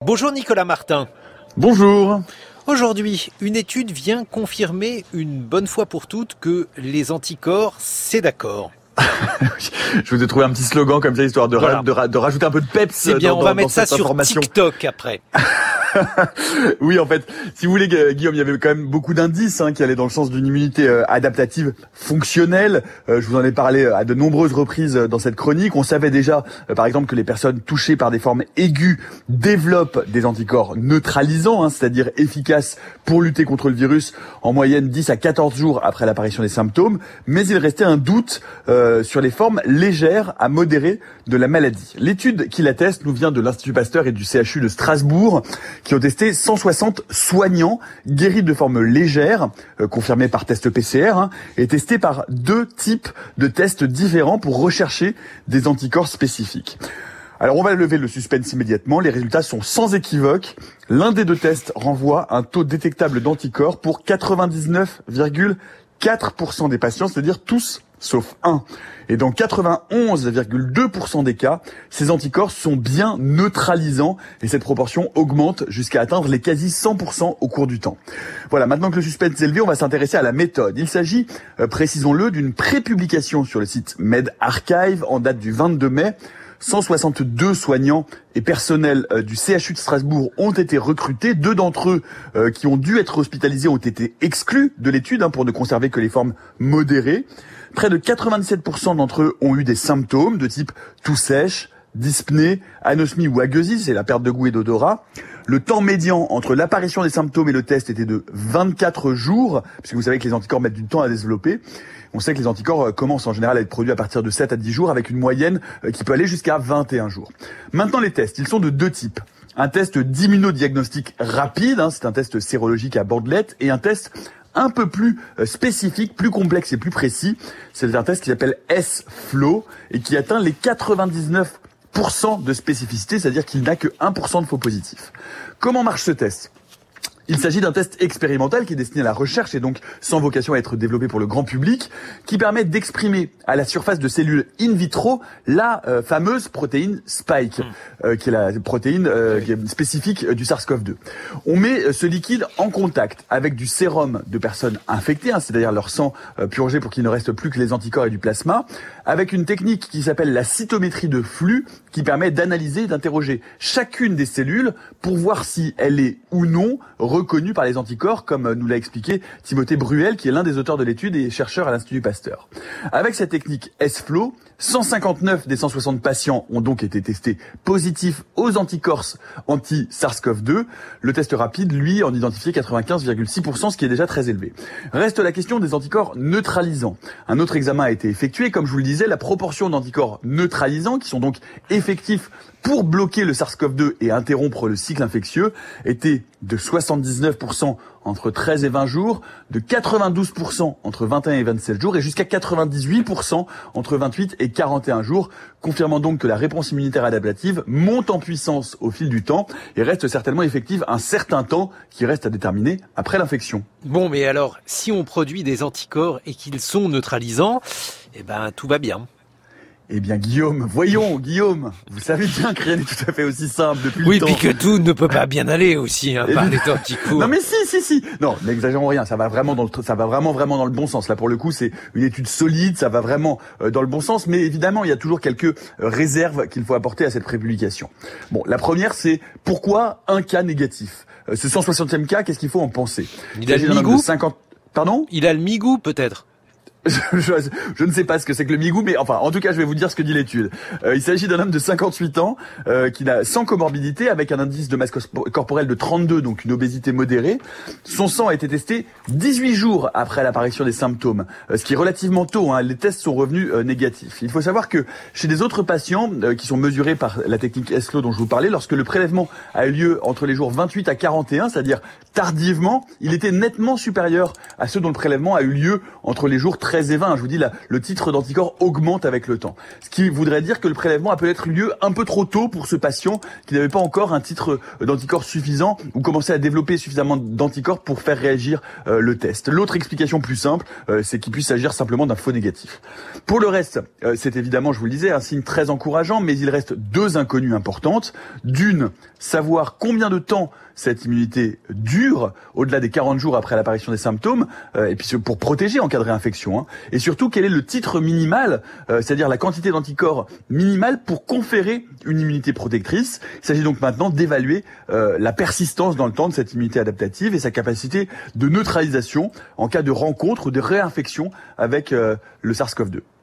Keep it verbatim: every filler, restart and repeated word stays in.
Bonjour Nicolas Martin. Bonjour. Aujourd'hui, une étude vient confirmer une bonne fois pour toutes que les anticorps, c'est d'accord. Je vous ai trouvé un petit slogan comme ça, histoire de, voilà. ra- de, ra- de rajouter un peu de peps. C'est bien, dans, on va dans, mettre dans ça cette sur information. TikTok après. Oui, en fait, si vous voulez, Guillaume, il y avait quand même beaucoup d'indices hein, qui allaient dans le sens d'une immunité euh, adaptative fonctionnelle. Euh, je vous en ai parlé à de nombreuses reprises dans cette chronique. On savait déjà, euh, par exemple, que les personnes touchées par des formes aiguës développent des anticorps neutralisants, hein, c'est-à-dire efficaces pour lutter contre le virus en moyenne dix à quatorze jours après l'apparition des symptômes. Mais il restait un doute euh, sur les formes légères à modérées de la maladie. L'étude qui l'atteste nous vient de l'Institut Pasteur et du C H U de Strasbourg, qui ont testé cent soixante soignants guéris de formes légères, euh, confirmés par test P C R, hein, et testés par deux types de tests différents pour rechercher des anticorps spécifiques. Alors on va lever le suspense immédiatement, les résultats sont sans équivoque. L'un des deux tests renvoie un taux détectable d'anticorps pour quatre-vingt-dix-neuf virgule quatre pour cent des patients, c'est-à-dire tous sauf un. Et dans quatre-vingt-onze virgule deux pour cent des cas, ces anticorps sont bien neutralisants et cette proportion augmente jusqu'à atteindre les quasi cent pour cent au cours du temps. Voilà, maintenant que le suspense est élevé, on va s'intéresser à la méthode. Il s'agit, euh, précisons-le, d'une prépublication sur le site medArchive en date du vingt-deux mai. cent soixante-deux soignants et personnels euh, du C H U de Strasbourg ont été recrutés. Deux d'entre eux euh, qui ont dû être hospitalisés ont été exclus de l'étude hein, pour ne conserver que les formes modérées. Près de quatre-vingt-dix-sept pour cent d'entre eux ont eu des symptômes de type toux sèche, dyspnée, anosmie ou agueusie, c'est la perte de goût et d'odorat. Le temps médian entre l'apparition des symptômes et le test était de vingt-quatre jours, puisque vous savez que les anticorps mettent du temps à développer. On sait que les anticorps commencent en général à être produits à partir de sept à dix jours, avec une moyenne qui peut aller jusqu'à vingt et un jours. Maintenant, les tests, ils sont de deux types. Un test d'immunodiagnostic rapide, hein, c'est un test sérologique à bandelette, et un test un peu plus spécifique, plus complexe et plus précis. C'est un test qui s'appelle S-Flow et qui atteint les quatre-vingt-dix-neuf pour cent de spécificité, c'est-à-dire qu'il n'a que un pour cent de faux positifs. Comment marche ce test ? Il s'agit d'un test expérimental qui est destiné à la recherche et donc sans vocation à être développé pour le grand public, qui permet d'exprimer à la surface de cellules in vitro la euh, fameuse protéine Spike, mmh. euh, qui est la protéine euh, oui. qui est spécifique du SARS-CoV deux. On met ce liquide en contact avec du sérum de personnes infectées, hein, c'est-à-dire leur sang euh, purgé pour qu'il ne reste plus que les anticorps et du plasma, avec une technique qui s'appelle la cytométrie de flux, qui permet d'analyser et d'interroger chacune des cellules pour voir si elle est ou non reconnue par les anticorps, comme nous l'a expliqué Timothée Bruel, qui est l'un des auteurs de l'étude et chercheur à l'Institut Pasteur. Avec cette technique S-Flow, cent cinquante-neuf des cent soixante patients ont donc été testés positifs aux anticorps anti-SARS-CoV deux. Le test rapide, lui, en identifiait quatre-vingt-quinze virgule six pour cent, ce qui est déjà très élevé. Reste la question des anticorps neutralisants. Un autre examen a été effectué. Comme je vous le disais, la proportion d'anticorps neutralisants, qui sont donc effectifs pour bloquer le SARS-CoV deux et interrompre le cycle infectieux, était de soixante-dix-neuf pour cent entre treize et vingt jours, de quatre-vingt-douze pour cent entre vingt et un et vingt-sept jours et jusqu'à quatre-vingt-dix-huit pour cent entre vingt-huit et quarante et un jours, confirmant donc que la réponse immunitaire adaptative monte en puissance au fil du temps et reste certainement effective un certain temps qui reste à déterminer après l'infection. Bon, mais alors, si on produit des anticorps et qu'ils sont neutralisants, eh ben tout va bien. Eh bien, Guillaume, voyons, Guillaume, vous savez bien que rien n'est tout à fait aussi simple depuis oui, le temps. Oui, puis que tout ne peut pas bien aller aussi, hein, par les temps qui courent. Non, mais si, si, si. Non, n'exagérons rien. Ça va vraiment dans le, ça va vraiment, vraiment dans le bon sens. Là, pour le coup, c'est une étude solide. Ça va vraiment euh, dans le bon sens. Mais évidemment, il y a toujours quelques euh, réserves qu'il faut apporter à cette prépublication. Bon, la première, c'est pourquoi un cas négatif. Euh, ce cent soixantième cas, qu'est-ce qu'il faut en penser? Il a le migou. cinquante Pardon? Il a le migou, peut-être. Je, je, je ne sais pas ce que c'est que le migou, mais enfin, en tout cas, je vais vous dire ce que dit l'étude. Euh, il s'agit d'un homme de cinquante-huit ans euh, qui n'a sans comorbidité, avec un indice de masse corporelle de trente-deux, donc une obésité modérée. Son sang a été testé dix-huit jours après l'apparition des symptômes, euh, ce qui est relativement tôt. Hein, les tests sont revenus euh, négatifs. Il faut savoir que chez des autres patients euh, qui sont mesurés par la technique S-Flow dont je vous parlais, lorsque le prélèvement a eu lieu entre les jours vingt-huit à quarante et un, c'est-à-dire tardivement, il était nettement supérieur à ceux dont le prélèvement a eu lieu entre les jours treize treize et vingt. Je vous dis, là, le titre d'anticorps augmente avec le temps. Ce qui voudrait dire que le prélèvement a peut-être eu lieu un peu trop tôt pour ce patient qui n'avait pas encore un titre d'anticorps suffisant ou commençait à développer suffisamment d'anticorps pour faire réagir euh, le test. L'autre explication plus simple, euh, c'est qu'il puisse s'agir simplement d'un faux négatif. Pour le reste, euh, c'est évidemment, je vous le disais, un signe très encourageant, mais il reste deux inconnues importantes. D'une, savoir combien de temps cette immunité dure, au-delà des quarante jours après l'apparition des symptômes, euh, et puis pour protéger en cas de réinfection. Hein. Et surtout, quel est le titre minimal, euh, c'est-à-dire la quantité d'anticorps minimale pour conférer une immunité protectrice. Il s'agit donc maintenant d'évaluer euh, la persistance dans le temps de cette immunité adaptative et sa capacité de neutralisation en cas de rencontre ou de réinfection avec euh, le SARS-CoV deux.